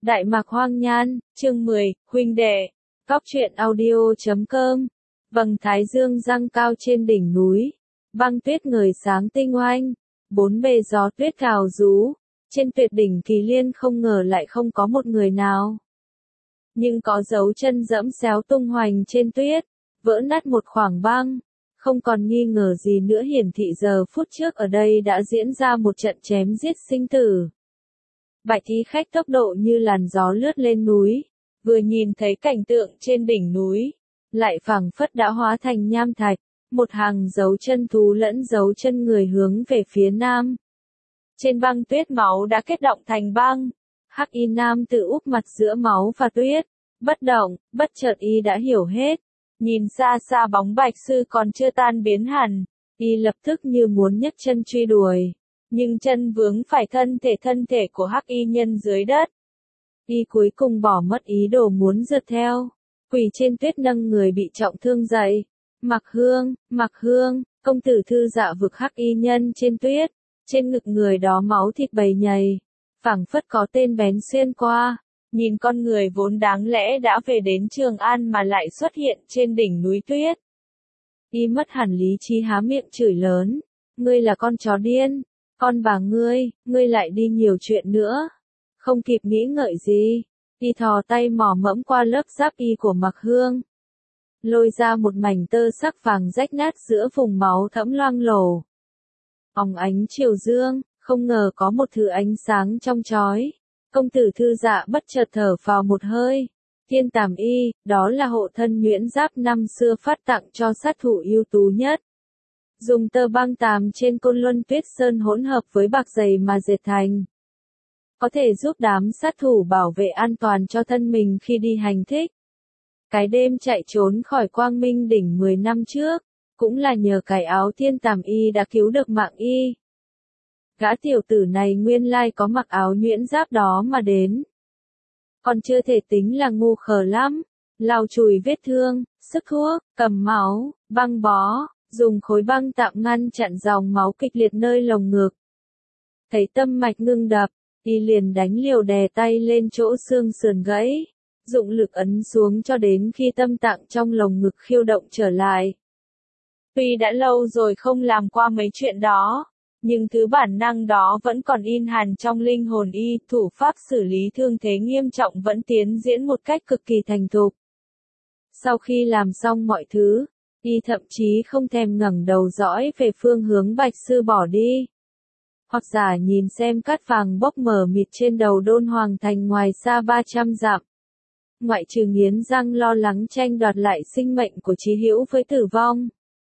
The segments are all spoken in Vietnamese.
Đại Mạc Hoang Nhan, chương 10, huynh đệ. Góc truyện audio.com. Vầng thái dương giăng cao trên đỉnh núi. Băng tuyết ngời sáng tinh oanh. Bốn bề gió tuyết cào rú. Trên tuyệt đỉnh Kỳ Liên không ngờ lại không có một người nào. Nhưng có dấu chân dẫm xéo tung hoành trên tuyết. Vỡ nát một khoảng băng. Không còn nghi ngờ gì nữa, hiển thị giờ phút trước ở đây đã diễn ra một trận chém giết sinh tử. Bạch y khách tốc độ như làn gió lướt lên núi, vừa nhìn thấy cảnh tượng trên đỉnh núi, lại phảng phất đã hóa thành nham thạch, một hàng dấu chân thú lẫn dấu chân người hướng về phía nam. Trên băng tuyết máu đã kết động thành băng, Hắc Y nam tự úp mặt giữa máu và tuyết, bất động, bất chợt y đã hiểu hết, nhìn xa xa bóng Bạch sư còn chưa tan biến hẳn, y lập tức như muốn nhấc chân truy đuổi. Nhưng chân vướng phải thân thể của Hắc Y nhân dưới đất. Y cuối cùng bỏ mất ý đồ muốn rượt theo, quỳ trên tuyết nâng người bị trọng thương dậy. Mặc Hương, công tử thư dạ vực Hắc Y nhân trên tuyết, trên ngực người đó máu thịt bầy nhầy, phảng phất có tên bén xuyên qua. Nhìn con người vốn đáng lẽ đã về đến Trường An mà lại xuất hiện trên đỉnh núi tuyết. Y mất hẳn lý trí, há miệng chửi lớn, ngươi là con chó điên. Con bà ngươi lại đi nhiều chuyện nữa. Không kịp nghĩ ngợi gì, y thò tay mò mẫm qua lớp giáp y của Mặc Hương. Lôi ra một mảnh tơ sắc vàng rách nát giữa vùng máu thẫm loang lổ. Óng ánh chiều dương, không ngờ có một thứ ánh sáng trong chói. Công tử thư dạ bất chợt thở vào một hơi. Thiên Tàm Y, đó là hộ thân nhuyễn giáp năm xưa phát tặng cho sát thủ ưu tú nhất. Dùng tơ băng tàm trên Côn Luân Tuyết Sơn hỗn hợp với bạc dày mà dệt thành. Có thể giúp đám sát thủ bảo vệ an toàn cho thân mình khi đi hành thích. Cái đêm chạy trốn khỏi Quang Minh đỉnh 10 năm trước, cũng là nhờ cái áo Thiên Tàm Y đã cứu được mạng y. Gã tiểu tử này nguyên lai có mặc áo nhuyễn giáp đó mà đến. Còn chưa thể tính là ngu khờ lắm, lau chùi vết thương, sức thuốc, cầm máu, băng bó. Dùng khối băng tạm ngăn chặn dòng máu kịch liệt nơi lồng ngực. Thấy tâm mạch ngưng đập, y liền đánh liều đè tay lên chỗ xương sườn gãy, dụng lực ấn xuống cho đến khi tâm tạng trong lồng ngực khiêu động trở lại. Tuy đã lâu rồi không làm qua mấy chuyện đó, nhưng thứ bản năng đó vẫn còn in hằn trong linh hồn y, thủ pháp xử lý thương thế nghiêm trọng vẫn tiến diễn một cách cực kỳ thành thục. Sau khi làm xong mọi thứ, y thậm chí không thèm ngẩng đầu dõi về phương hướng Bạch sư bỏ đi. Hoặc giả nhìn xem cát vàng bốc mờ mịt trên đầu Đôn Hoàng thành ngoài xa 300 dặm. Ngoại trừ nghiến răng lo lắng tranh đoạt lại sinh mệnh của Chí Hữu với tử vong.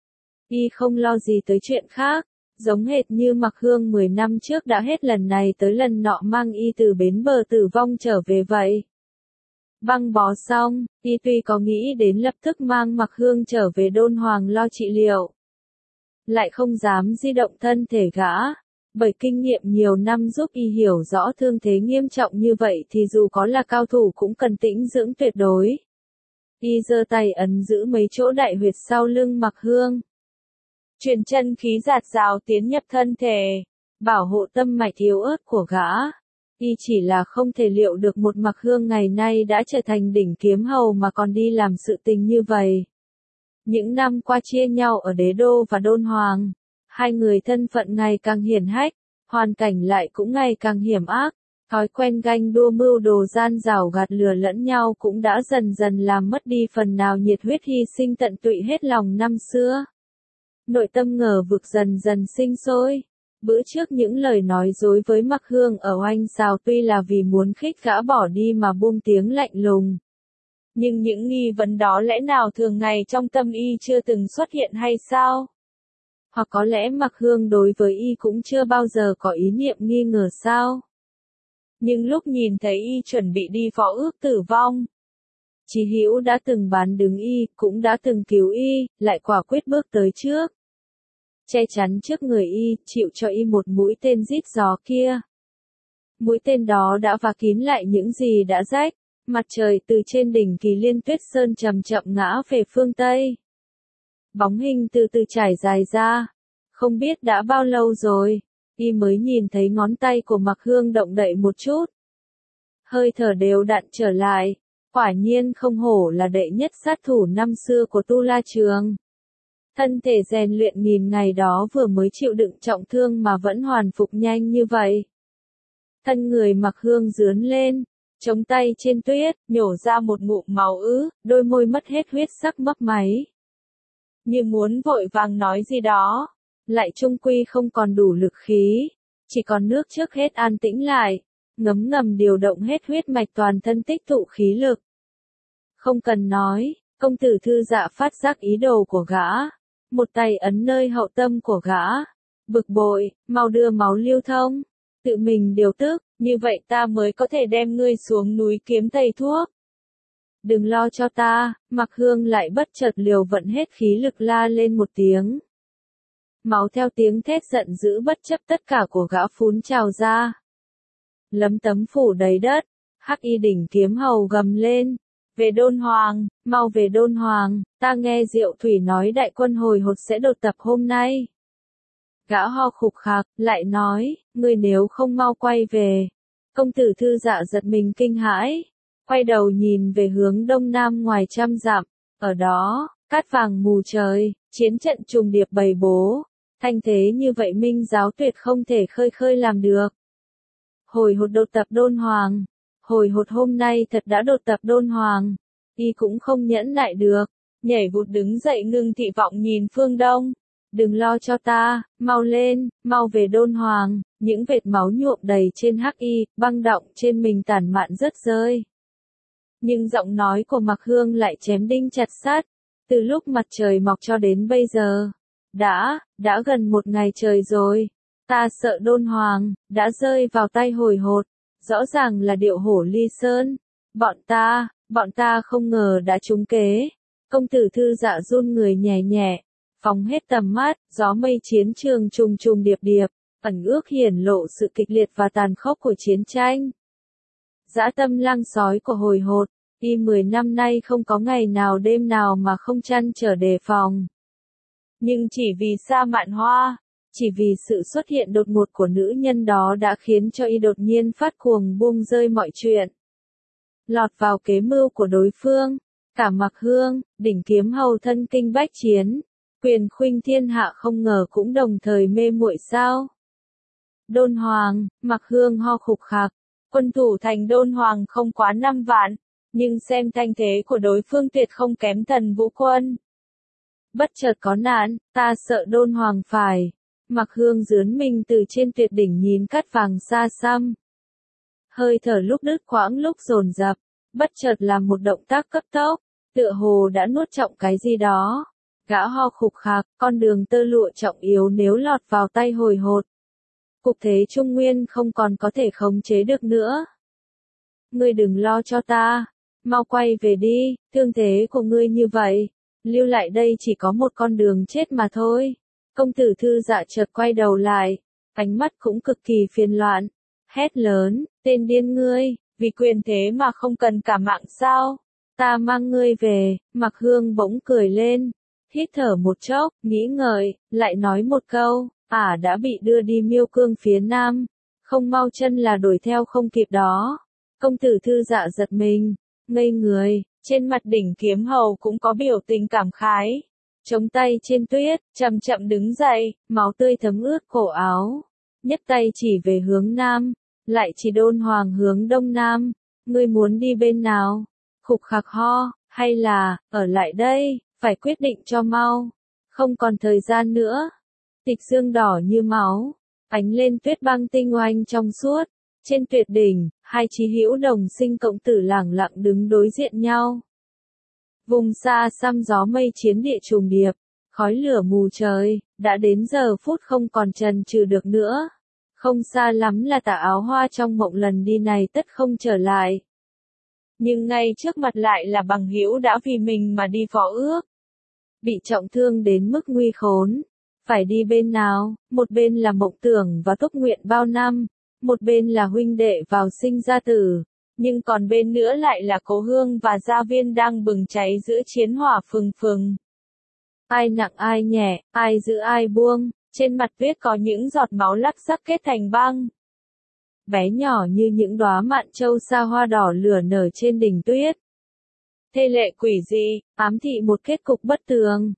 Y không lo gì tới chuyện khác, giống hệt như Mặc Hương 10 năm trước đã hết lần này tới lần nọ mang y từ bến bờ tử vong trở về vậy. Băng bó xong, y tuy có nghĩ đến lập tức mang Mặc Hương trở về Đôn Hoàng lo trị liệu, lại không dám di động thân thể gã, bởi kinh nghiệm nhiều năm giúp y hiểu rõ thương thế nghiêm trọng như vậy thì dù có là cao thủ cũng cần tĩnh dưỡng tuyệt đối. Y giơ tay ấn giữ mấy chỗ đại huyệt sau lưng Mặc Hương, truyền chân khí dạt dào tiến nhập thân thể, bảo hộ tâm mạch yếu ớt của gã. Y chỉ là không thể liệu được một Mặc Hương ngày nay đã trở thành đỉnh kiếm hầu mà còn đi làm sự tình như vậy. Những năm qua chia nhau ở Đế Đô và Đôn Hoàng, hai người thân phận ngày càng hiển hách, hoàn cảnh lại cũng ngày càng hiểm ác, thói quen ganh đua mưu đồ gian giảo gạt lừa lẫn nhau cũng đã dần dần làm mất đi phần nào nhiệt huyết hy sinh tận tụy hết lòng năm xưa. Nội tâm ngờ vực dần dần sinh sôi. Bữa trước những lời nói dối với Mặc Hương ở oanh xào tuy là vì muốn khích gã bỏ đi mà buông tiếng lạnh lùng. Nhưng những nghi vấn đó lẽ nào thường ngày trong tâm y chưa từng xuất hiện hay sao? Hoặc có lẽ Mặc Hương đối với y cũng chưa bao giờ có ý niệm nghi ngờ sao? Nhưng lúc nhìn thấy y chuẩn bị đi võ ước tử vong, Chí Hữu đã từng bán đứng y, cũng đã từng cứu y, lại quả quyết bước tới trước. Che chắn trước người y, chịu cho y một mũi tên rít gió kia. Mũi tên đó đã vá kín lại những gì đã rách, mặt trời từ trên đỉnh Kỳ Liên Tuyết Sơn chậm chậm ngã về phương Tây. Bóng hình từ từ trải dài ra, không biết đã bao lâu rồi, y mới nhìn thấy ngón tay của Mặc Hương động đậy một chút. hơi thở đều đặn trở lại. Quả nhiên không hổ là đệ nhất sát thủ năm xưa của Tu La Trường. Thân thể rèn luyện nghìn ngày đó vừa mới chịu đựng trọng thương mà vẫn hoàn phục nhanh như vậy. Thân người Mặc Hương rướn lên, chống tay trên tuyết, nhổ ra một ngụm máu ứ, đôi môi mất hết huyết sắc mấp máy. Như muốn vội vàng nói gì đó, lại chung quy không còn đủ lực khí, chỉ còn nước trước hết an tĩnh lại, ngấm ngầm điều động hết huyết mạch toàn thân tích tụ khí lực. Không cần nói, công tử Thư Dạ phát giác ý đồ của gã, một tay ấn nơi hậu tâm của gã, bực bội, mau đưa máu lưu thông, tự mình điều tức, như vậy ta mới có thể đem ngươi xuống núi kiếm thầy thuốc. Đừng lo cho ta, Mặc Hương lại bất chợt liều vận hết khí lực la lên một tiếng. Máu theo tiếng thét giận dữ bất chấp tất cả của gã phún trào ra. Lấm tấm phủ đầy đất, Hắc Y đỉnh kiếm hầu gầm lên. Về Đôn Hoàng, mau về Đôn Hoàng, ta nghe Diệu Thủy nói đại quân hồi hột sẽ đột tập hôm nay. Gã ho khục khạc, lại nói, ngươi nếu không mau quay về. Công tử Thư Dạ giật mình kinh hãi, quay đầu nhìn về hướng đông nam ngoài trăm dặm, ở đó, cát vàng mù trời, chiến trận trùng điệp bày bố, thanh thế như vậy Minh giáo tuyệt không thể khơi làm được. Hồi hột đột tập Đôn Hoàng, hồi hột hôm nay thật đã đột tập Đôn Hoàng, y cũng không nhẫn nại được, nhảy vụt đứng dậy ngưng thị vọng nhìn phương đông. Đừng lo cho ta, mau lên, mau về Đôn Hoàng, những vệt máu nhuộm đầy trên Hắc Y, băng động trên mình tản mạn rớt rơi. Nhưng giọng nói của Mặc Hương lại chém đinh chặt sắt, từ lúc mặt trời mọc cho đến bây giờ. Đã gần một ngày trời rồi, ta sợ Đôn Hoàng, đã rơi vào tay hồi hột, rõ ràng là điệu hổ ly sơn. Bọn ta không ngờ đã trúng kế. Công tử Thư Dạ run người nhẹ nhẹ, phóng hết tầm mắt, gió mây chiến trường trùng trùng điệp điệp, ẩn ước hiển lộ sự kịch liệt và tàn khốc của chiến tranh. Dã tâm lang sói của hồi hột, y 10 năm nay không có ngày nào đêm nào mà không chăn trở đề phòng. Nhưng chỉ vì Sa Mạn Hoa, chỉ vì sự xuất hiện đột ngột của nữ nhân đó đã khiến cho y đột nhiên phát cuồng buông rơi mọi chuyện. Lọt vào kế mưu của đối phương, cả Mặc Hương, đỉnh kiếm hầu thân kinh bách chiến, quyền khuynh thiên hạ không ngờ cũng đồng thời mê muội sao. Đôn Hoàng, Mặc Hương ho khục khạc, quân thủ thành Đôn Hoàng không quá 5 vạn, nhưng xem thanh thế của đối phương tuyệt không kém Thần Vũ quân. Bất chợt có nạn, ta sợ Đôn Hoàng phải. Mặc Hương dướn mình từ trên tuyệt đỉnh nhìn cát vàng xa xăm. Hơi thở lúc đứt quãng lúc dồn dập, bất chợt làm một động tác cấp tốc, tựa hồ đã nuốt trọng cái gì đó. Gã ho khục khạc, con đường tơ lụa trọng yếu nếu lọt vào tay hồi hột. Cục thế Trung Nguyên không còn có thể khống chế được nữa. Ngươi đừng lo cho ta, mau quay về đi, thương thế của ngươi như vậy, lưu lại đây chỉ có một con đường chết mà thôi. Công tử Thư Dạ chợt quay đầu lại, ánh mắt cũng cực kỳ phiền loạn, hét lớn, tên điên ngươi, vì quyền thế mà không cần cả mạng sao? Ta mang ngươi về. Mặc Hương bỗng cười lên, hít thở một chốc, nghĩ ngợi, lại nói một câu, đã bị đưa đi Miêu Cương phía nam, không mau chân là đuổi theo không kịp đó. Công tử Thư Dạ giật mình, ngây người, trên mặt đỉnh kiếm hầu cũng có biểu tình cảm khái. Chống tay trên tuyết, chậm chậm đứng dậy, máu tươi thấm ướt cổ áo. Nhấc tay chỉ về hướng nam, lại chỉ Đôn Hoàng hướng đông nam. Ngươi muốn đi bên nào? Khục khạc ho, hay là, ở lại đây, phải quyết định cho mau. Không còn thời gian nữa. Tịch dương đỏ như máu, ánh lên tuyết băng tinh oanh trong suốt. Trên tuyệt đỉnh, hai chí hữu đồng sinh cộng tử lẳng lặng đứng đối diện nhau. Vùng xa xăm gió mây chiến địa trùng điệp, khói lửa mù trời, đã đến giờ phút không còn chần chừ được nữa. Không xa lắm là Tà Áo Hoa trong mộng lần đi này tất không trở lại. Nhưng ngay trước mặt lại là bằng hữu đã vì mình mà đi phó ước. Bị trọng thương đến mức nguy khốn. Phải đi bên nào? Một bên là mộng tưởng và túc nguyện bao năm, một bên là huynh đệ vào sinh ra tử. Nhưng còn bên nữa lại là Cố Hương và Gia Viên đang bừng cháy giữa chiến hỏa phừng phừng. Ai nặng ai nhẹ, ai giữ ai buông, trên mặt tuyết có những giọt máu lắc sắc kết thành băng. bé nhỏ như những đóa mạn châu sa hoa đỏ lửa nở trên đỉnh tuyết. Thê lệ quỷ dị, ám thị một kết cục bất tường.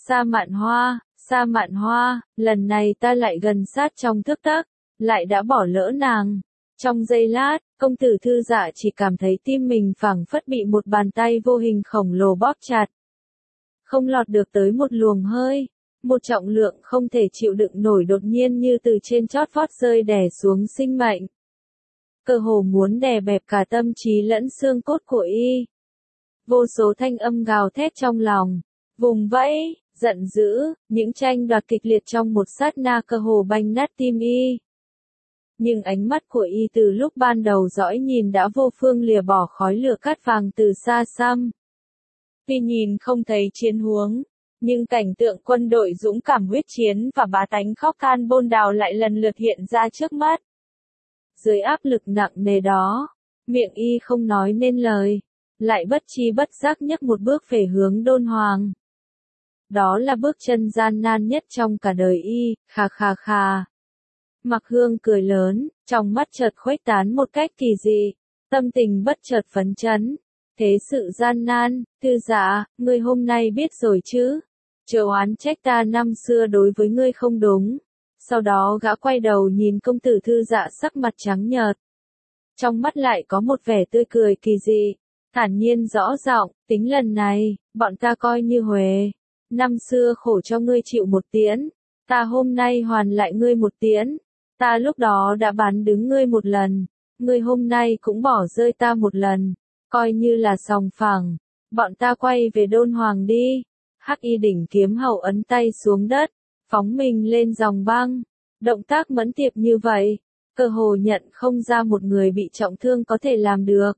Sa Mạn Hoa, lần này ta lại gần sát trong thước tắc, lại đã bỏ lỡ nàng. Trong giây lát, công tử Thư Dạ chỉ cảm thấy tim mình phảng phất bị một bàn tay vô hình khổng lồ bóp chặt. Không lọt được tới một luồng hơi, một trọng lượng không thể chịu đựng nổi đột nhiên như từ trên chót vót rơi đè xuống sinh mệnh. Cơ hồ muốn đè bẹp cả tâm trí lẫn xương cốt của y. Vô số thanh âm gào thét trong lòng, vùng vẫy, giận dữ, những tranh đoạt kịch liệt trong một sát na cơ hồ banh nát tim y. Nhưng ánh mắt của y từ lúc ban đầu dõi nhìn đã vô phương lìa bỏ khói lửa cát vàng từ xa xăm. Tuy nhìn không thấy chiến huống, nhưng cảnh tượng quân đội dũng cảm huyết chiến và bá tánh khóc than bôn đào lại lần lượt hiện ra trước mắt. Dưới áp lực nặng nề đó, miệng y không nói nên lời, lại bất chi bất giác nhấc một bước về hướng Đôn Hoàng. Đó là bước chân gian nan nhất trong cả đời y, khà khà khà. Mặc Hương cười lớn, trong mắt chợt khuếch tán một cách kỳ dị, tâm tình bất chợt phấn chấn. Thế sự gian nan, Thư Dạ, ngươi hôm nay biết rồi chứ? Chớ oán trách ta năm xưa đối với ngươi không đúng. Sau đó gã quay đầu nhìn công tử Thư Dạ sắc mặt trắng nhợt. Trong mắt lại có một vẻ tươi cười kỳ dị, thản nhiên rõ giọng, tính lần này, bọn ta coi như huề. Năm xưa khổ cho ngươi chịu một tiễn, ta hôm nay hoàn lại ngươi một tiễn. Ta lúc đó đã bán đứng ngươi một lần, ngươi hôm nay cũng bỏ rơi ta một lần, coi như là sòng phẳng. Bọn ta quay về Đôn Hoàng đi. Hắc Y đỉnh kiếm hầu ấn tay xuống đất, phóng mình lên dòng băng. Động tác mẫn tiệp như vậy, cơ hồ nhận không ra một người bị trọng thương có thể làm được.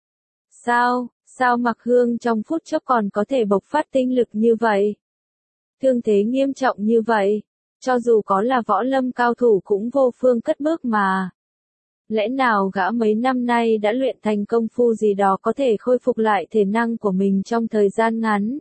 Sao Mặc Hương trong phút chốc còn có thể bộc phát tinh lực như vậy? Thương thế nghiêm trọng như vậy, cho dù có là võ lâm cao thủ cũng vô phương cất bước mà. Lẽ nào gã mấy năm nay đã luyện thành công phu gì đó có thể khôi phục lại thể năng của mình trong thời gian ngắn?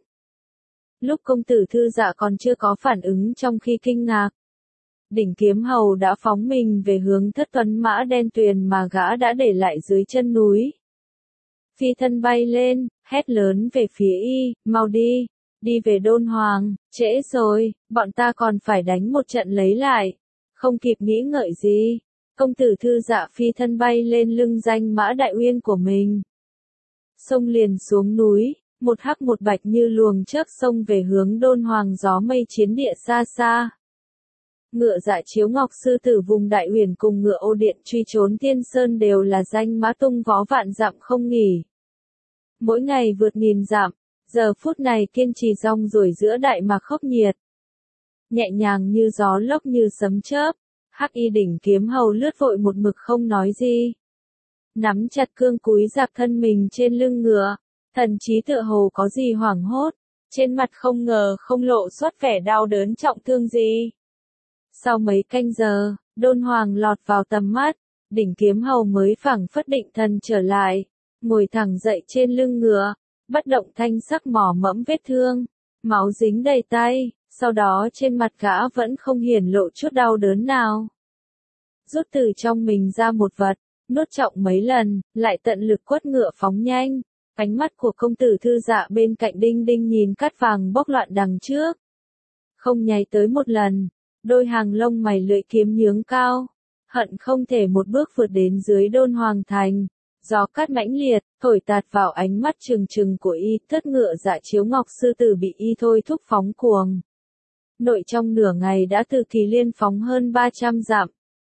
Lúc công tử Thư Dạ còn chưa có phản ứng trong khi kinh ngạc, đỉnh kiếm hầu đã phóng mình về hướng Thất Tuấn Mã đen tuyền mà gã đã để lại dưới chân núi. Phi thân bay lên, hét lớn về phía y, mau đi, đi về Đôn Hoàng, trễ rồi, bọn ta còn phải đánh một trận lấy lại. Không kịp nghĩ ngợi gì, công tử Thư Dạ phi thân bay lên lưng danh mã đại uyên của mình. Xông liền xuống núi, một hắc một bạch như luồng chớp xông về hướng Đôn Hoàng gió mây chiến địa xa xa. Ngựa Dạ Chiếu Ngọc sư tử vùng Đại Uyển cùng ngựa Ô Điện truy trốn Tiên Sơn đều là danh mã tung vó vạn dặm không nghỉ. Mỗi ngày vượt nghìn dặm, giờ phút này kiên trì rong ruổi giữa đại mạc khốc nhiệt. Nhẹ nhàng như gió lốc như sấm chớp, Hắc Y đỉnh kiếm hầu lướt vội một mực không nói gì. Nắm chặt cương cúi dạp thân mình trên lưng ngựa, thần trí tựa hồ có gì hoảng hốt, trên mặt không ngờ không lộ xuất vẻ đau đớn trọng thương gì. Sau mấy canh giờ, Đôn Hoàng lọt vào tầm mắt, đỉnh kiếm hầu mới phảng phất định thần trở lại, ngồi thẳng dậy trên lưng ngựa, bất động thanh sắc mỏ mẫm vết thương, máu dính đầy tay, sau đó trên mặt gã vẫn không hiển lộ chút đau đớn nào. Rút từ trong mình ra một vật, nuốt trọng mấy lần, lại tận lực quất ngựa phóng nhanh. Ánh mắt của công tử Thư Dạ bên cạnh đinh đinh nhìn cát vàng bốc loạn đằng trước. Không nháy tới một lần, đôi hàng lông mày lưỡi kiếm nhướng cao, hận không thể một bước vượt đến dưới Đôn Hoàng thành. Gió cát mãnh liệt, thổi tạt vào ánh mắt trừng trừng của y, thất ngựa Dạ Chiếu Ngọc sư tử bị y thôi thúc phóng cuồng. Nội trong nửa ngày đã từ kỳ liên phóng hơn 300 dặm.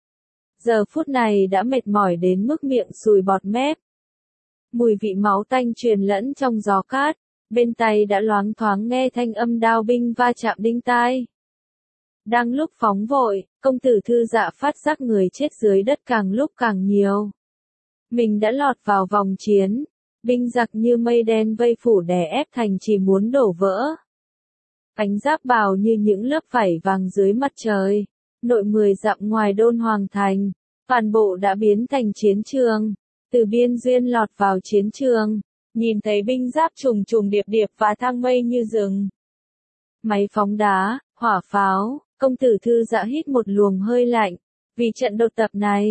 Giờ phút này đã mệt mỏi đến mức miệng sùi bọt mép. Mùi vị máu tanh truyền lẫn trong gió cát, bên tai đã loáng thoáng nghe thanh âm đao binh va chạm đinh tai. Đang lúc phóng vội, công tử Thư Dạ phát giác người chết dưới đất càng lúc càng nhiều. Mình đã lọt vào vòng chiến, binh giặc như mây đen vây phủ đè ép thành chỉ muốn đổ vỡ. Cánh giáp bào như những lớp vảy vàng dưới mặt trời, nội 10 dặm ngoài Đôn Hoàng thành, toàn bộ đã biến thành chiến trường. Từ biên duyên lọt vào chiến trường, nhìn thấy binh giáp trùng trùng điệp điệp và thang mây như rừng. Máy phóng đá, hỏa pháo, công tử Thư Dạ hít một luồng hơi lạnh, vì trận đột tập này,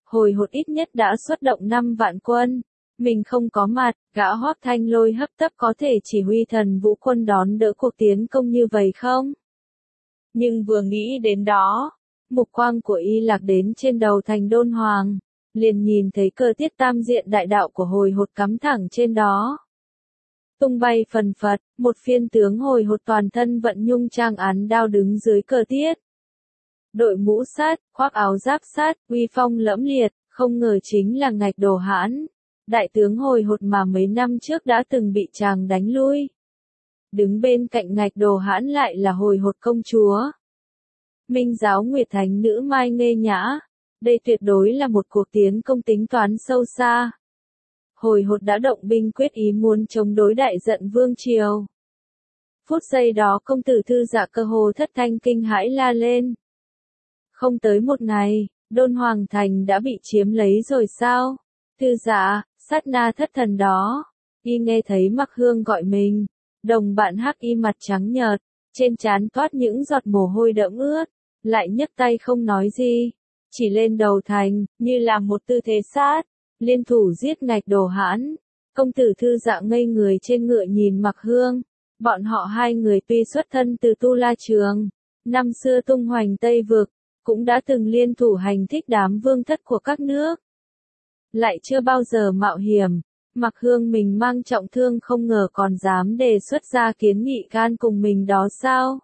Hồi hột ít nhất đã xuất động 5 vạn quân. Mình không có mặt, gã Hoắc Thanh Lôi hấp tấp có thể chỉ huy thần vũ quân đón đỡ cuộc tiến công như vậy không? Nhưng vừa nghĩ đến đó, mục quang của y lạc đến trên đầu thành Đôn Hoàng, liền nhìn thấy cơ tiết tam diện đại đạo của hồi hột cắm thẳng trên đó. Tung bay phần phật, một phiên tướng hồi hột toàn thân vận nhung trang án đao đứng dưới cơ tiết. Đội mũ sát, khoác áo giáp sát, uy phong lẫm liệt, không ngờ chính là Ngạch Đồ Hãn, đại tướng hồi hột mà mấy năm trước đã từng bị chàng đánh lui. Đứng bên cạnh Ngạch Đồ Hãn lại là hồi hột công chúa. Minh giáo Nguyệt Thánh nữ Mai Nghê Nhã. Đây tuyệt đối là một cuộc tiến công tính toán sâu xa. Hồi hột đã động binh quyết ý muốn chống đối đại giận vương triều. Phút giây đó công tử Thư Dạ cơ hồ thất thanh kinh hãi la lên. Không tới một ngày, Đôn Hoàng thành đã bị chiếm lấy rồi sao? Thư Dạ, sát na thất thần đó. Y nghe thấy Mặc Hương gọi mình. Đồng bạn hắc y mặt trắng nhợt, trên trán toát những giọt mồ hôi đẫm ướt, lại nhấc tay không nói gì, chỉ lên đầu thành, như làm một tư thế sát, liên thủ giết Ngạch Đồ Hãn. Công tử Thư Dạ ngây người trên ngựa nhìn Mặc Hương, bọn họ hai người tuy xuất thân từ Tu La Trường, năm xưa tung hoành Tây Vực, cũng đã từng liên thủ hành thích đám vương thất của các nước. Lại chưa bao giờ mạo hiểm. Mặc Hương mình mang trọng thương không ngờ còn dám đề xuất ra kiến nghị gan cùng mình đó sao?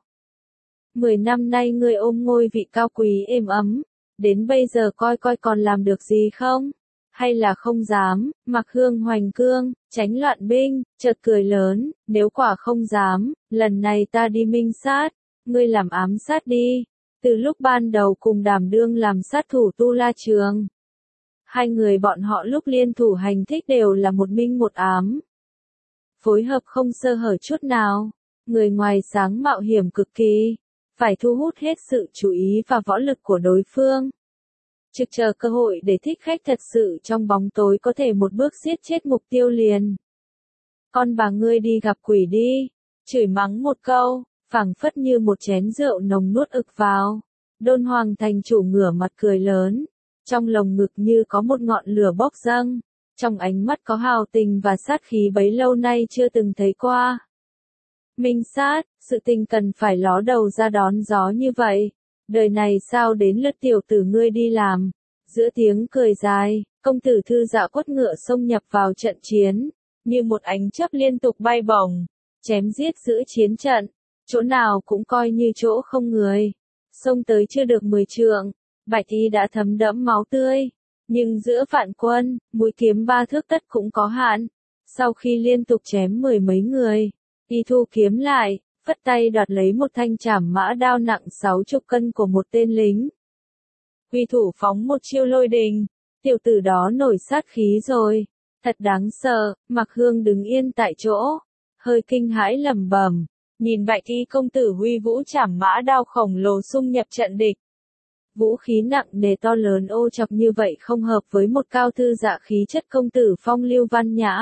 10 năm nay ngươi ôm ngôi vị cao quý êm ấm, đến bây giờ coi coi còn làm được gì không? Hay là không dám? Mặc Hương hoành cương, tránh loạn binh, chợt cười lớn, nếu quả không dám, lần này ta đi minh sát, ngươi làm ám sát đi. Từ lúc ban đầu cùng đảm đương làm sát thủ Tu La Trường. Hai người bọn họ lúc liên thủ hành thích đều là một minh một ám. Phối hợp không sơ hở chút nào, người ngoài sáng mạo hiểm cực kỳ, phải thu hút hết sự chú ý và võ lực của đối phương. Trực chờ cơ hội để thích khách thật sự trong bóng tối có thể một bước giết chết mục tiêu liền. Con bà ngươi đi gặp quỷ đi, chửi mắng một câu, phảng phất như một chén rượu nồng nuốt ực vào. Đôn Hoàng thành chủ ngửa mặt cười lớn. Trong lồng ngực như có một ngọn lửa bốc dâng, trong ánh mắt có hào tình và sát khí bấy lâu nay chưa từng thấy qua. Minh sát, sự tình cần phải ló đầu ra đón gió như vậy, đời này sao đến lượt tiểu tử ngươi đi làm. Giữa tiếng cười dài, công tử Thư Dạ quất ngựa xông nhập vào trận chiến, như một ánh chớp liên tục bay bổng, chém giết giữa chiến trận, chỗ nào cũng coi như chỗ không người. Xông tới chưa được 10 trượng. Bạch y đã thấm đẫm máu tươi, nhưng giữa vạn quân, mũi kiếm 3 thước tất cũng có hạn. Sau khi liên tục chém 10 mấy người, y thu kiếm lại, phất tay đoạt lấy một thanh trảm mã đao nặng 60 cân của một tên lính. Huy thủ phóng một chiêu lôi đình, tiểu tử đó nổi sát khí rồi, thật đáng sợ. Mặc Hương đứng yên tại chỗ, hơi kinh hãi lẩm bẩm, nhìn Bạch y công tử huy vũ trảm mã đao khổng lồ xung nhập trận địch. Vũ khí nặng nề to lớn ô chọc như vậy không hợp với một cao thư dạ khí chất công tử phong lưu văn nhã.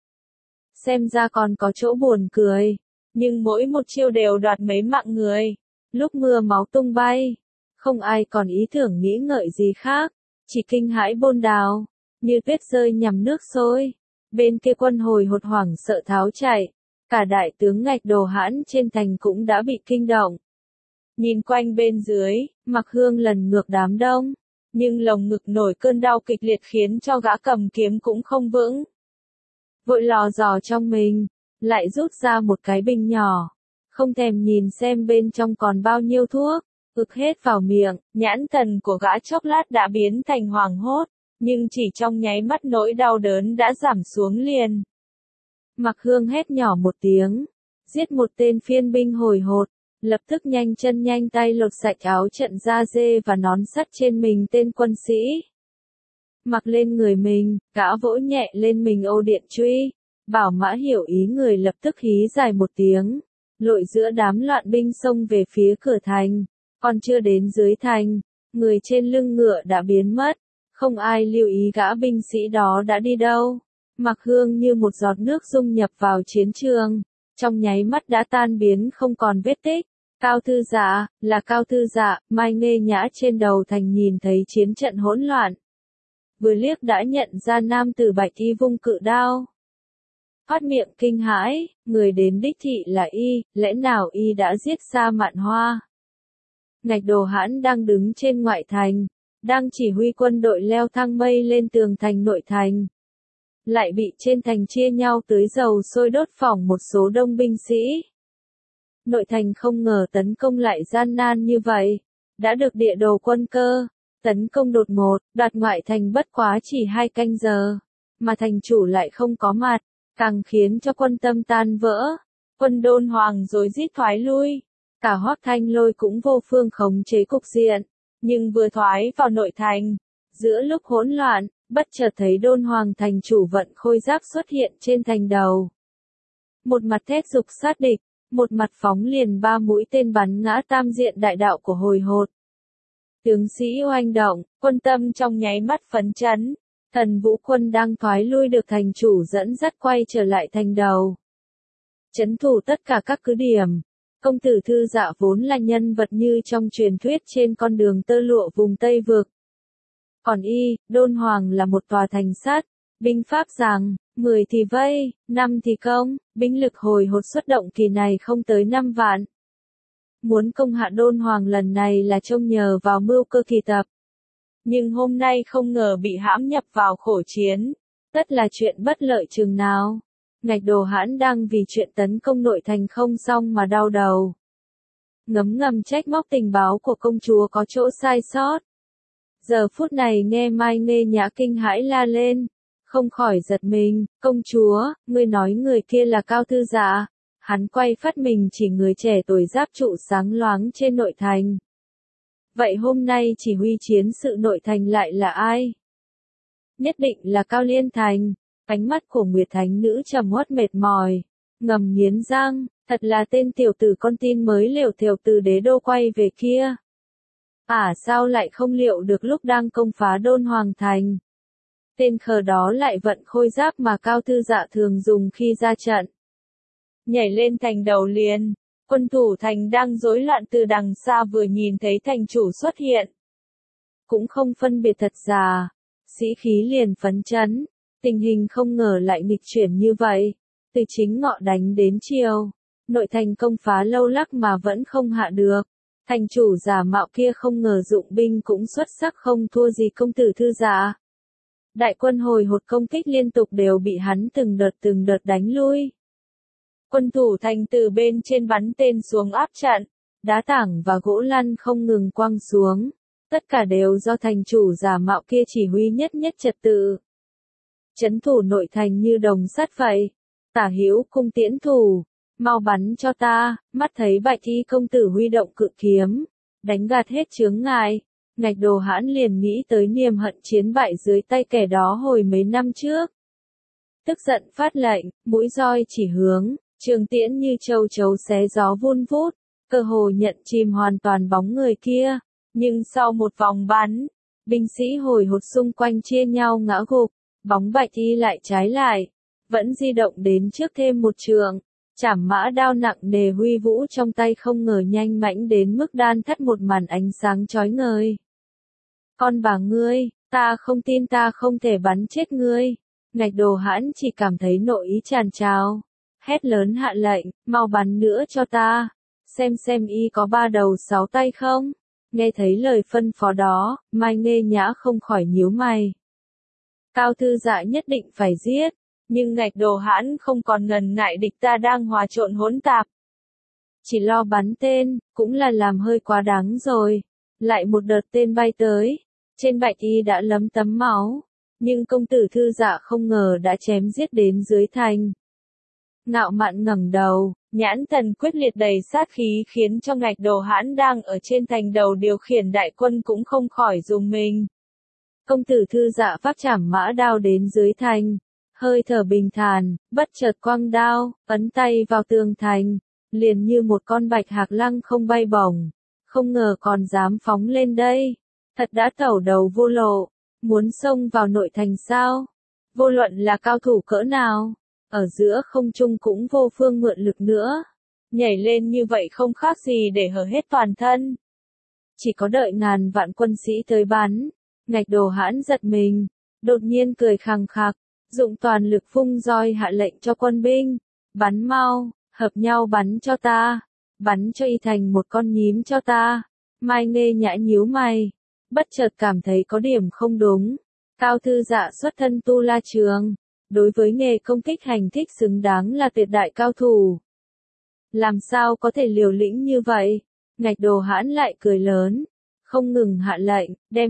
Xem ra còn có chỗ buồn cười, nhưng mỗi một chiêu đều đoạt mấy mạng người. Lúc mưa máu tung bay, không ai còn ý tưởng nghĩ ngợi gì khác, chỉ kinh hãi bôn đào, như tuyết rơi nhằm nước sôi. Bên kia quân hồi hột hoảng sợ tháo chạy, cả đại tướng Ngạch Đồ Hãn trên thành cũng đã bị kinh động. Nhìn quanh bên dưới, Mặc Hương lần ngược đám đông, nhưng lồng ngực nổi cơn đau kịch liệt khiến cho gã cầm kiếm cũng không vững. Vội lò dò trong mình, lại rút ra một cái bình nhỏ, không thèm nhìn xem bên trong còn bao nhiêu thuốc, ực hết vào miệng. Nhãn thần của gã chốc lát đã biến thành hoảng hốt, nhưng chỉ trong nháy mắt nỗi đau đớn đã giảm xuống liền. Mặc Hương hét nhỏ một tiếng, giết một tên phiên binh hồi hột. Lập tức nhanh chân nhanh tay lột sạch áo trận da dê và nón sắt trên mình tên quân sĩ. Mặc lên người mình, gã vỗ nhẹ lên mình ô điện truy. Bảo Mã hiểu ý người lập tức hí dài một tiếng. Lội giữa đám loạn binh xông về phía cửa thành. Còn chưa đến dưới thành, người trên lưng ngựa đã biến mất. Không ai lưu ý gã binh sĩ đó đã đi đâu. Mặc Hương như một giọt nước dung nhập vào chiến trường. Trong nháy mắt đã tan biến không còn vết tích. Cao Thư Dạ, là Cao Thư Dạ, Mai Nghê Nhã trên đầu thành nhìn thấy chiến trận hỗn loạn. vừa liếc đã nhận ra nam tử bạch y vung cự đao. Phát miệng kinh hãi, người đến đích thị là y, lẽ nào y đã giết Sa Mạn Hoa? Ngạch Đồ Hãn đang đứng trên ngoại thành, đang chỉ huy quân đội leo thang mây lên tường thành nội thành. Lại bị trên thành chia nhau tưới dầu sôi đốt phỏng một số đông binh sĩ. Nội thành không ngờ tấn công lại gian nan như vậy, đã được địa đồ quân cơ, tấn công đột ngột, đoạt ngoại thành bất quá chỉ 2 canh giờ, mà thành chủ lại không có mặt, càng khiến cho quân tâm tan vỡ. Quân Đôn Hoàng rối rít thoái lui, cả Hoắc Thanh Lôi cũng vô phương khống chế cục diện, nhưng vừa thoái vào nội thành, giữa lúc hỗn loạn, bất chợt thấy Đôn Hoàng thành chủ vận khôi giáp xuất hiện trên thành đầu. Một mặt thét giục sát địch, một mặt phóng liền 3 mũi tên bắn ngã tam diện đại đạo của Hồi Hột. Tướng sĩ oanh động, quân tâm trong nháy mắt phấn chấn, Thần Vũ quân đang thoái lui được thành chủ dẫn dắt quay trở lại thành đầu. Trấn thủ tất cả các cứ điểm. Công tử Thư Dạ vốn là nhân vật như trong truyền thuyết trên con đường tơ lụa vùng Tây Vực. Còn y, Đôn Hoàng là một tòa thành sắt, binh pháp rằng, 10 thì vây, 5 thì công, binh lực Hồi Hột xuất động kỳ này không tới 5 vạn. Muốn công hạ Đôn Hoàng lần này là trông nhờ vào mưu cơ kỳ tập. Nhưng hôm nay không ngờ bị hãm nhập vào khổ chiến, tất là chuyện bất lợi chừng nào. Ngạch Đồ Hãn đang vì chuyện tấn công nội thành không xong mà đau đầu. Ngấm ngầm trách móc tình báo của công chúa có chỗ sai sót. Giờ phút này nghe Mai Nghê Nhã kinh hãi la lên, không khỏi giật mình, công chúa, ngươi nói người kia là Cao Thư Dạ. Hắn quay phát mình chỉ người trẻ tuổi giáp trụ sáng loáng trên nội thành. Vậy hôm nay chỉ huy chiến sự nội thành lại là ai? Nhất định là Cao Liên Thành. Ánh mắt của Nguyệt Thánh Nữ trầm uất mệt mỏi, ngầm nghiến răng, thật là tên tiểu tử con tin mới lều thèo từ đế đô quay về kia. Sao lại không liệu được lúc đang công phá Đôn Hoàng thành? Tên khờ đó lại vận khôi giáp mà Cao Thư Dạ thường dùng khi ra trận. Nhảy lên thành đầu liền, quân thủ thành đang rối loạn từ đằng xa vừa nhìn thấy thành chủ xuất hiện. Cũng không phân biệt thật giả, sĩ khí liền phấn chấn. Tình hình không ngờ lại nghịch chuyển như vậy, từ chính ngọ đánh đến chiều, nội thành công phá lâu lắc mà vẫn không hạ được. Thành chủ giả mạo kia không ngờ dụng binh cũng xuất sắc không thua gì công tử Thư Dạ. Đại quân Hồi Hột công kích liên tục đều bị hắn từng đợt đánh lui. Quân thủ thành từ bên trên bắn tên xuống áp trận, đá tảng và gỗ lăn không ngừng quăng xuống, tất cả đều do thành chủ giả mạo kia chỉ huy nhất trật tự. Trấn thủ nội thành như đồng sắt vậy. Tả Hữu cung tiễn thủ, mau bắn cho ta. Mắt thấy Bạch Y công tử huy động cự kiếm, đánh gạt hết chướng ngại. Ngạch Đồ Hãn liền nghĩ tới niềm hận chiến bại dưới tay kẻ đó hồi mấy năm trước. Tức giận phát lệnh, mũi roi chỉ hướng, trường tiễn như châu chấu xé gió vun vút, cơ hồ nhận chìm hoàn toàn bóng người kia. Nhưng sau một vòng bắn, binh sĩ Hồi Hột xung quanh chia nhau ngã gục. Bóng Bạch Y lại trái lại, vẫn di động đến trước thêm một trường, chảm mã đao nặng nề huy vũ trong tay không ngờ nhanh mãnh đến mức đan thắt một màn ánh sáng chói ngời. Con bà ngươi, ta không tin ta không thể bắn chết ngươi. Ngạch Đồ Hãn chỉ cảm thấy nội ý tràn trào, hét lớn hạ lệnh, mau bắn nữa cho ta, xem y có 3 đầu 6 tay không. Nghe thấy lời phân phó đó, Mai Nghê Nhã không khỏi nhíu mày. Cao Thư Dạ nhất định phải giết, nhưng Ngạch Đồ Hãn không còn ngần ngại địch ta đang hòa trộn hỗn tạp. Chỉ lo bắn tên, cũng là làm hơi quá đáng rồi. Lại một đợt tên bay tới, trên Bạch Y đã lấm tấm máu, nhưng công tử Thư Dạ không ngờ đã chém giết đến dưới thành. Ngạo mạn ngẩng đầu, nhãn thần quyết liệt đầy sát khí khiến cho Ngạch Đồ Hãn đang ở trên thành đầu điều khiển đại quân cũng không khỏi rùng mình. Công tử Thư Dạ pháp chảm mã đao đến dưới thành, hơi thở bình thản, bất chợt quăng đao, ấn tay vào tường thành, liền như một con bạch hạc lăng không bay bổng, không ngờ còn dám phóng lên đây, thật đã tẩu đầu vô lộ, muốn xông vào nội thành sao? Vô luận là cao thủ cỡ nào, ở giữa không trung cũng vô phương mượn lực nữa, nhảy lên như vậy không khác gì để hở hết toàn thân. Chỉ có đợi ngàn vạn quân sĩ tới bắn. Ngạch Đồ Hãn giật mình, đột nhiên cười khằng khặc, dụng toàn lực vung roi hạ lệnh cho quân binh, bắn mau, hợp nhau bắn cho ta, bắn cho y thành một con nhím cho ta. Mai Nghê Nhã nhíu mày, bất chợt cảm thấy có điểm không đúng. Cao Thư Dạ xuất thân Tu La Trường, đối với nghề công kích hành thích xứng đáng là tuyệt đại cao thủ. Làm sao có thể liều lĩnh như vậy? Ngạch Đồ Hãn lại cười lớn, không ngừng hạ lệnh,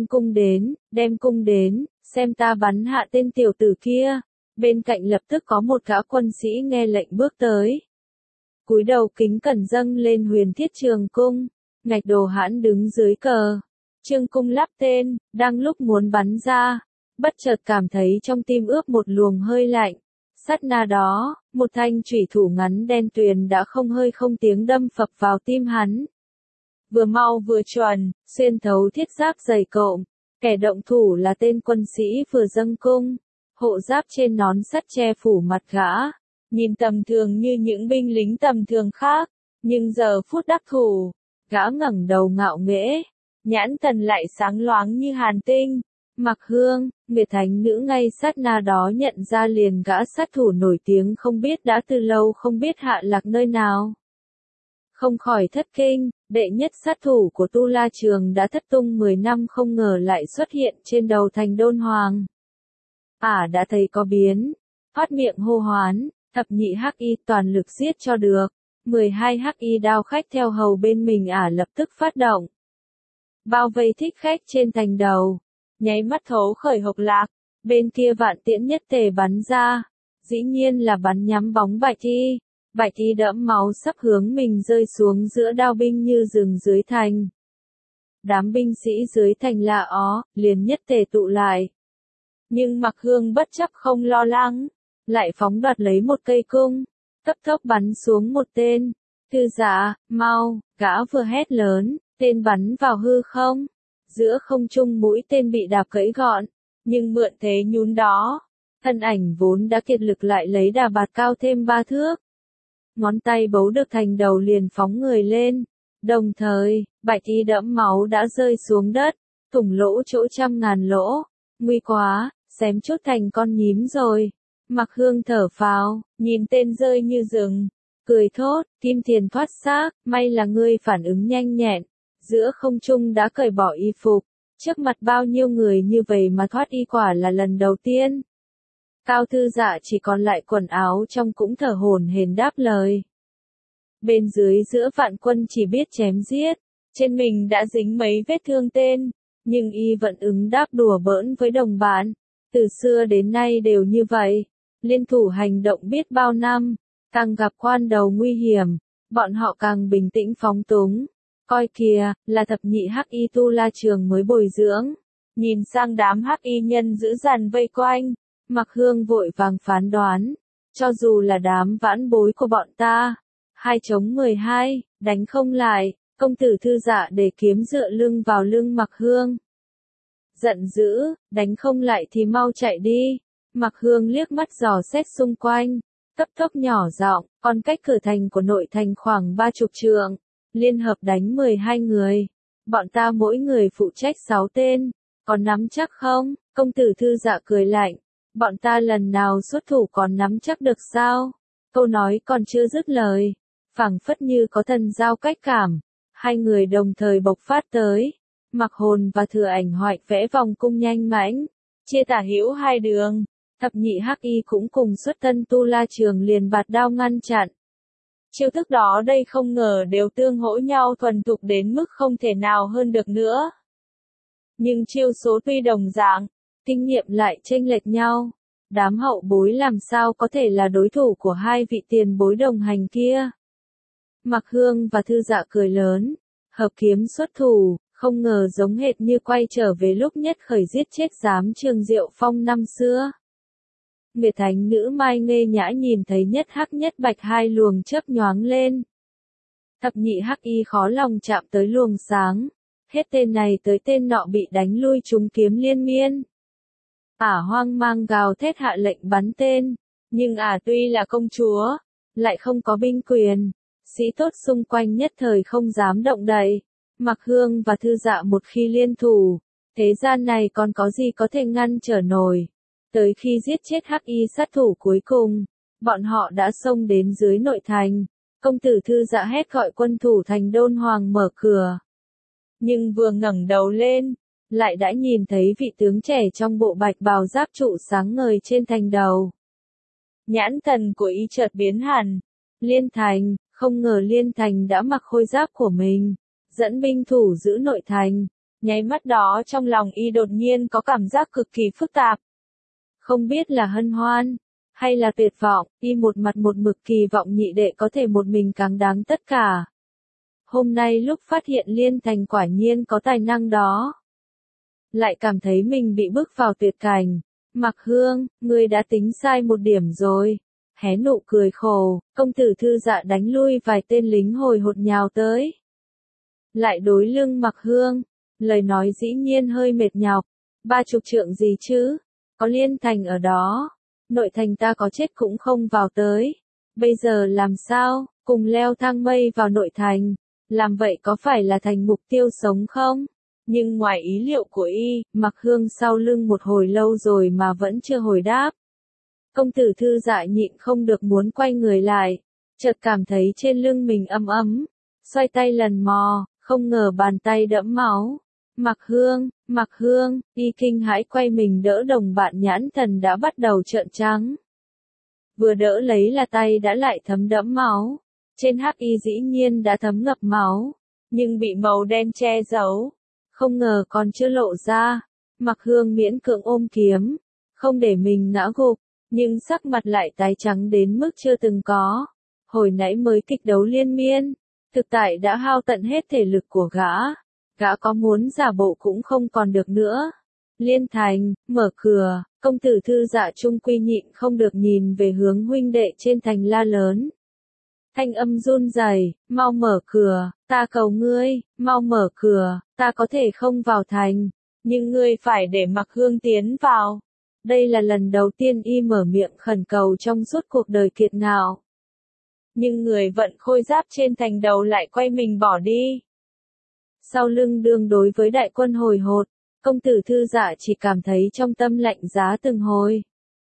đem cung đến, xem ta bắn hạ tên tiểu tử kia. Bên cạnh lập tức có một gã quân sĩ nghe lệnh bước tới. Cúi đầu kính cẩn dâng lên Huyền Thiết Trường Cung. Ngạch Đồ Hãn đứng dưới cờ. Trường cung lắp tên, đang lúc muốn bắn ra. Bất chợt cảm thấy trong tim ướp một luồng hơi lạnh. Sát na đó, một thanh chủy thủ ngắn đen tuyền đã không hơi không tiếng đâm phập vào tim hắn. Vừa mau vừa chuẩn, xuyên thấu thiết giáp dày cộm. Kẻ động thủ là tên quân sĩ vừa dâng cung. Hộ giáp trên nón sắt che phủ mặt gã. Nhìn tầm thường như những binh lính tầm thường khác. Nhưng giờ phút đắc thủ, gã ngẩng đầu ngạo nghễ. Nhãn thần lại sáng loáng như hàn tinh. Mặc Hương, Nguyệt Thánh Nữ ngay sát na đó nhận ra liền gã sát thủ nổi tiếng không biết đã từ lâu không biết hạ lạc nơi nào. Không khỏi thất kinh, đệ nhất sát thủ của Tu La Trường đã thất tung 10 năm không ngờ lại xuất hiện trên đầu thành Đôn Hoàng. Đã thấy có biến, phát miệng hô hoán, thập nhị hắc y toàn lực giết cho được. 12 hắc y đao khách theo hầu bên mình lập tức phát động. Bao vây thích khách trên thành đầu. Nháy mắt thấu khởi hộc lạc, bên kia vạn tiễn nhất tề bắn ra, dĩ nhiên là bắn nhắm bóng Bạch Y. Bạch Y đẫm máu sắp hướng mình rơi xuống giữa đao binh như rừng dưới thành. Đám binh sĩ dưới thành la ó, liền nhất tề tụ lại. Nhưng Mặc Hương bất chấp không lo lắng, lại phóng đoạt lấy một cây cung, cấp tốc bắn xuống một tên. Thư Dạ, mau, gã vừa hét lớn, tên bắn vào hư không. Giữa không trung mũi tên bị đạp gãy gọn, nhưng mượn thế nhún đó, thân ảnh vốn đã kiệt lực lại lấy đà bạt cao thêm 3 thước. Ngón tay bấu được thành đầu liền phóng người lên, đồng thời, Bạch Y đẫm máu đã rơi xuống đất, thủng lỗ chỗ trăm ngàn lỗ, nguy quá, xém chút thành con nhím rồi. Mặc Hương thở phào, nhìn tên rơi như rừng, cười thốt, Kim Thiền thoát xác, may là ngươi phản ứng nhanh nhẹn. Giữa không trung đã cởi bỏ y phục, trước mặt bao nhiêu người như vậy mà thoát y quả là lần đầu tiên. Cao Thư Dạ chỉ còn lại quần áo trong cũng thở hổn hển đáp lời. Bên dưới giữa vạn quân chỉ biết chém giết, trên mình đã dính mấy vết thương tên, nhưng y vẫn ứng đáp đùa bỡn với đồng bạn. Từ xưa đến nay đều như vậy, liên thủ hành động biết bao năm, càng gặp quan đầu nguy hiểm, bọn họ càng bình tĩnh phóng túng. Coi kìa, là thập nhị hắc y Tu La Trường mới bồi dưỡng. Nhìn sang đám hắc y nhân dữ dằn vây quanh, Mặc Hương vội vàng phán đoán. Cho dù là đám vãn bối của bọn ta, 2 chống 12, đánh không lại, công tử Thư Dạ để kiếm dựa lưng vào lưng Mặc Hương. Giận dữ, đánh không lại thì mau chạy đi. Mặc Hương liếc mắt dò xét xung quanh, cấp tốc nhỏ giọng, còn cách cửa thành của nội thành khoảng 30 trượng. Liên hợp đánh 12 người. Bọn ta mỗi người phụ trách 6 tên. Còn nắm chắc không? Công tử Thư Dạ cười lạnh. Bọn ta lần nào xuất thủ còn nắm chắc được sao? Câu nói còn chưa dứt lời. Phảng phất như có thần giao cách cảm. 2 người đồng thời bộc phát tới. Mặc Hồn và Thừa Ảnh hoạch vẽ vòng cung nhanh mãnh. Chia tả hữu 2 đường. Thập nhị hắc y cũng cùng xuất thân Tu La Trường liền bạt đao ngăn chặn. Chiêu thức đó đây không ngờ đều tương hỗ nhau thuần thục đến mức không thể nào hơn được nữa. Nhưng chiêu số tuy đồng dạng, kinh nghiệm lại chênh lệch nhau. Đám hậu bối làm sao có thể là đối thủ của 2 vị tiền bối đồng hành kia. Mặc Hương và Thư Dạ cười lớn, hợp kiếm xuất thủ, không ngờ giống hệt như quay trở về lúc nhất khởi giết chết giám Trường Diệu Phong năm xưa. Nguyệt Thánh Nữ Mai Nghê Nhã nhìn thấy nhất hắc nhất bạch 2 luồng chớp nhoáng lên. Thập nhị hắc y khó lòng chạm tới luồng sáng, hết tên này tới tên nọ bị đánh lui trúng kiếm liên miên. Hoang mang gào thét hạ lệnh bắn tên, nhưng tuy là công chúa, lại không có binh quyền, sĩ tốt xung quanh nhất thời không dám động đậy. Mặc Hương và Thư Dạ một khi liên thủ, Thế gian này còn có gì có thể ngăn trở nổi. Tới khi giết chết hắc y sát thủ cuối cùng, bọn họ đã xông đến dưới nội thành. Công tử Thư Dạ hét gọi quân thủ thành Đôn Hoàng mở cửa. Nhưng vừa ngẩng đầu lên, lại đã nhìn thấy vị tướng trẻ trong bộ bạch bào giáp trụ sáng ngời trên thành đầu. Nhãn thần của y chợt biến hẳn. Liên Thành, không ngờ Liên Thành đã mặc khôi giáp của mình, dẫn binh thủ giữ nội thành. Nháy mắt đó trong lòng y đột nhiên có cảm giác cực kỳ phức tạp. Không biết là hân hoan, hay là tuyệt vọng, y một mặt một mực kỳ vọng nhị đệ có thể một mình cáng đáng tất cả. Hôm nay lúc phát hiện Liên Thành quả nhiên có tài năng đó, lại cảm thấy mình bị bước vào tuyệt cảnh. Mặc Hương, ngươi đã tính sai một điểm rồi. Hé nụ cười khổ, công tử Thư Dạ đánh lui vài tên lính hồi hột nhào tới. Lại đối lưng Mặc Hương, lời nói dĩ nhiên hơi mệt nhọc. 30 trượng gì chứ, có Liên Thành ở đó, nội thành ta có chết cũng không vào tới. Bây giờ làm sao, cùng leo thang mây vào nội thành, làm vậy có phải là thành mục tiêu sống không? Nhưng ngoài ý liệu của y, Mặc Hương sau lưng một hồi lâu rồi mà vẫn chưa hồi đáp. Công tử Thư Dạ nhịn không được muốn quay người lại, chợt cảm thấy trên lưng mình ấm ấm, xoay tay lần mò, không ngờ bàn tay đẫm máu. Mặc Hương, y kinh hãi quay mình đỡ đồng bạn, nhãn thần đã bắt đầu trợn trắng. Vừa đỡ lấy là tay đã lại thấm đẫm máu, trên hắc y dĩ nhiên đã thấm ngập máu, nhưng bị màu đen che giấu. Không ngờ còn chưa lộ ra. Mặc Hương miễn cưỡng ôm kiếm, không để mình ngã gục, nhưng sắc mặt lại tái trắng đến mức chưa từng có. Hồi nãy mới kịch đấu liên miên, thực tại đã hao tận hết thể lực của gã. Gã có muốn giả bộ cũng không còn được nữa. Liên Thành, mở cửa, công tử Thư Dạ trung quy nhịn không được nhìn về hướng huynh đệ trên thành la lớn. Thanh âm run rẩy, mau mở cửa, ta cầu ngươi, mau mở cửa, ta có thể không vào thành, nhưng ngươi phải để Mặc Hương tiến vào. Đây là lần đầu tiên y mở miệng khẩn cầu trong suốt cuộc đời kiệt ngạo. Nhưng người vận khôi giáp trên thành đầu lại quay mình bỏ đi. Sau lưng đương đối với đại quân hồi hột, công tử Thư Dạ chỉ cảm thấy trong tâm lạnh giá từng hồi.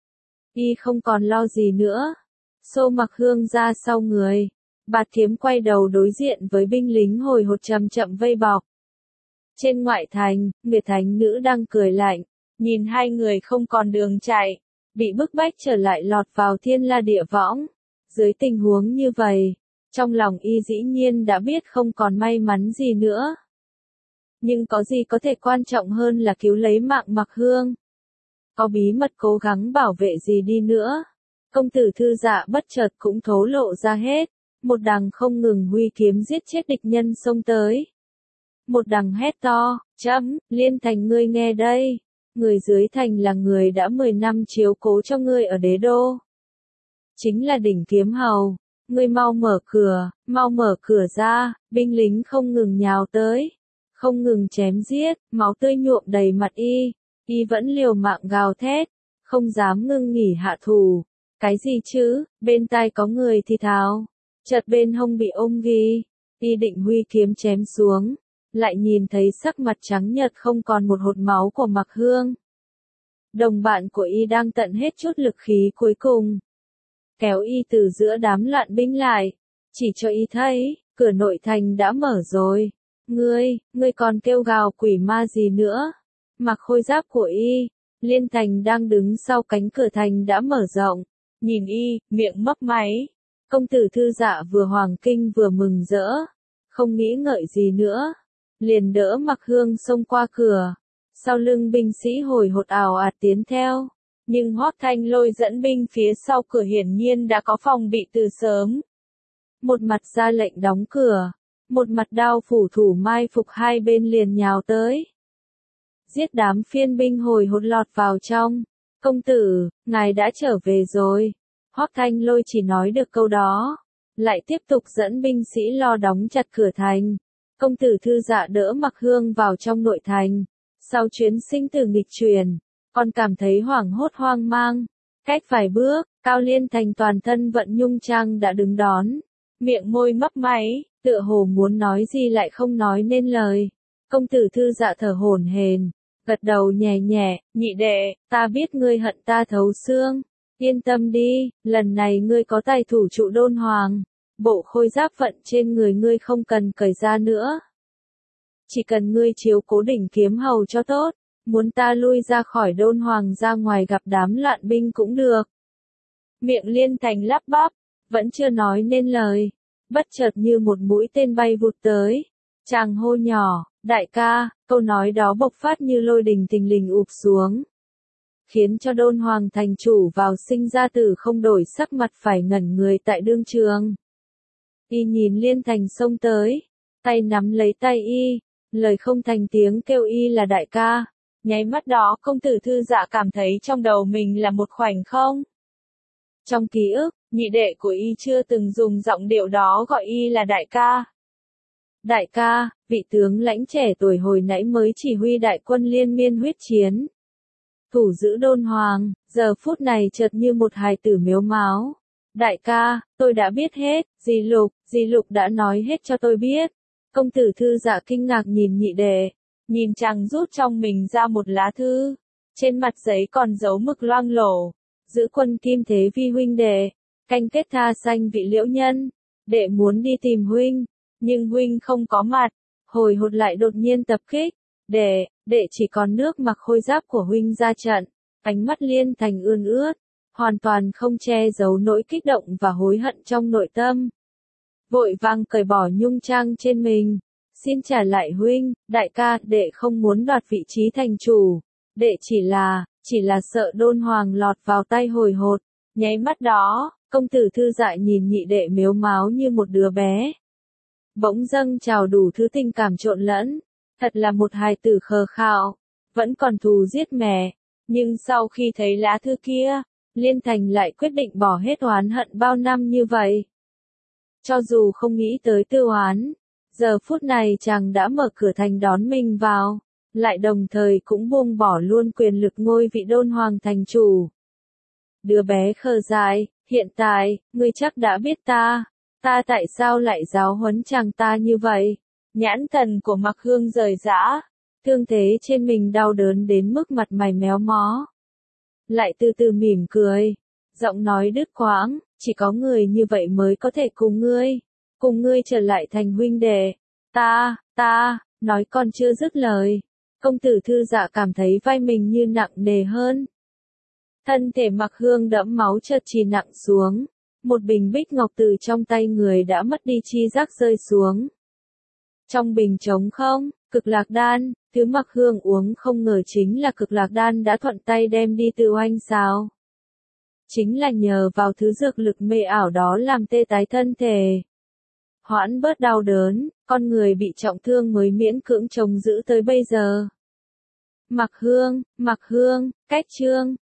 Y không còn lo gì nữa. Xô Mặc Hương ra sau người, bạt kiếm quay đầu đối diện với binh lính hồi hột chậm chậm vây bọc. Trên ngoại thành, Nguyệt Thánh Nữ đang cười lạnh, nhìn hai người không còn đường chạy, bị bức bách trở lại lọt vào thiên la địa võng. Dưới tình huống như vậy, trong lòng y dĩ nhiên đã biết không còn may mắn gì nữa. Nhưng có gì có thể quan trọng hơn là cứu lấy mạng Mặc Hương? Có bí mật cố gắng bảo vệ gì đi nữa? Công tử Thư Dạ bất chợt cũng thố lộ ra hết, một đằng không ngừng huy kiếm giết chết địch nhân xông tới. Một đằng hét to, Liên Thành ngươi nghe đây, người dưới thành là người đã 10 năm chiếu cố cho ngươi ở đế đô. Chính là đỉnh kiếm hầu, ngươi mau mở cửa ra, binh lính không ngừng nhào tới, không ngừng chém giết, máu tươi nhuộm đầy mặt y vẫn liều mạng gào thét, không dám ngưng nghỉ hạ thủ. Cái gì chứ, bên tai có người thì thào, chợt bên hông bị ôm ghi, y định huy kiếm chém xuống, lại nhìn thấy sắc mặt trắng nhợt không còn một hột máu của Mặc Hương. Đồng bạn của y đang tận hết chút lực khí cuối cùng, kéo y từ giữa đám loạn binh lại, chỉ cho y thấy, cửa nội thành đã mở rồi. Ngươi còn kêu gào quỷ ma gì nữa? Mặc khôi giáp của y, Liên Thành đang đứng sau cánh cửa thành đã mở rộng, nhìn y, miệng mấp máy. Công tử Thư Dạ vừa hoàng kinh vừa mừng rỡ, không nghĩ ngợi gì nữa, liền đỡ Mặc Hương xông qua cửa. Sau lưng binh sĩ hồi hột ào ạt tiến theo, nhưng Hoắc Thanh Lôi dẫn binh phía sau cửa hiển nhiên đã có phòng bị từ sớm. Một mặt ra lệnh đóng cửa, một mặt đao phủ thủ mai phục hai bên liền nhào tới. Giết đám phiên binh hồi hột lọt vào trong. Công tử, ngài đã trở về rồi. Hoắc Thanh Lôi chỉ nói được câu đó, lại tiếp tục dẫn binh sĩ lo đóng chặt cửa thành. Công tử Thư Dạ đỡ Mặc Hương vào trong nội thành. Sau chuyến sinh tử nghịch truyền, còn cảm thấy hoảng hốt hoang mang. Cách vài bước, Cao Liên Thành toàn thân vận nhung trang đã đứng đón, miệng môi mấp máy, tựa hồ muốn nói gì lại không nói nên lời. Công tử Thư Dạ thở hổn hển, gật đầu nhẹ nhẹ, nhị đệ, ta biết ngươi hận ta thấu xương. Yên tâm đi, lần này ngươi có tài thủ trụ đôn hoàng. Bộ khôi giáp vận trên người ngươi không cần cởi ra nữa. Chỉ cần ngươi chiếu cố đỉnh kiếm hầu cho tốt, muốn ta lui ra khỏi đôn hoàng ra ngoài gặp đám loạn binh cũng được. Miệng Liên Thành lắp bắp, vẫn chưa nói nên lời, bất chợt như một mũi tên bay vụt tới. Chàng hô nhỏ, đại ca, câu nói đó bộc phát như lôi đình thình lình ụp xuống. Khiến cho đôn hoàng thành chủ vào sinh ra tử không đổi sắc mặt phải ngẩn người tại đương trường. Y nhìn Liên Thành xông tới, tay nắm lấy tay y, lời không thành tiếng kêu y là đại ca. Nháy mắt đó công tử Thư Dạ cảm thấy trong đầu mình là một khoảnh không. Trong ký ức, nhị đệ của y chưa từng dùng giọng điệu đó gọi y là đại ca. Đại ca, vị tướng lãnh trẻ tuổi hồi nãy mới chỉ huy đại quân liên miên huyết chiến. Thủ giữ đôn hoàng, giờ phút này chợt như một hài tử mếu máo. Đại ca, tôi đã biết hết, dì Lục đã nói hết cho tôi biết. Công tử Thư Dạ kinh ngạc nhìn nhị đệ, nhìn chàng rút trong mình ra một lá thư. Trên mặt giấy còn dấu mực loang lổ. Giữ quân Kim Thế Vi huynh đệ, canh kết tha xanh vị liễu nhân. Đệ muốn đi tìm huynh, nhưng huynh không có mặt. Hồi hột lại đột nhiên tập kích. Đệ chỉ còn nước mặc khôi giáp của huynh ra trận. Ánh mắt Liên Thành ươn ướt, hoàn toàn không che giấu nỗi kích động và hối hận trong nội tâm. Vội vàng cởi bỏ nhung trang trên mình. Xin trả lại huynh, đại ca, đệ không muốn đoạt vị trí thành chủ. Đệ chỉ là sợ đôn hoàng lọt vào tay hồi hột. Nháy mắt đó, công tử Thư Dạ nhìn nhị đệ mếu máo như một đứa bé. Bỗng dâng trào đủ thứ tình cảm trộn lẫn. Thật là một hài tử khờ khạo, vẫn còn thù giết mẹ. Nhưng sau khi thấy lá thư kia, Liên Thành lại quyết định bỏ hết oán hận bao năm như vậy. Cho dù không nghĩ tới tư oán, giờ phút này chàng đã mở cửa thành đón mình vào, lại đồng thời cũng buông bỏ luôn quyền lực ngôi vị đôn hoàng thành chủ. Đứa bé khờ dại, hiện tại, ngươi chắc đã biết ta tại sao lại giáo huấn chàng ta như vậy? Nhãn thần của Mặc Hương rời rã, thương thế trên mình đau đớn đến mức mặt mày méo mó. Lại từ từ mỉm cười, giọng nói đứt quãng, chỉ có người như vậy mới có thể cùng ngươi trở lại thành huynh đệ. Ta, nói còn chưa dứt lời. Công tử Thư Dạ cảm thấy vai mình như nặng nề hơn. Thân thể Mặc Hương đẫm máu chợt trì nặng xuống. Một bình bích ngọc từ trong tay người đã mất đi chi giác rơi xuống. Trong bình trống không, cực lạc đan, thứ Mặc Hương uống không ngờ chính là cực lạc đan đã thuận tay đem đi từ oanh sao. Chính là nhờ vào thứ dược lực mê ảo đó làm tê tái thân thể. Hoãn bớt đau đớn, con người bị trọng thương mới miễn cưỡng chống giữ tới bây giờ. Mặc Hương, cách chương.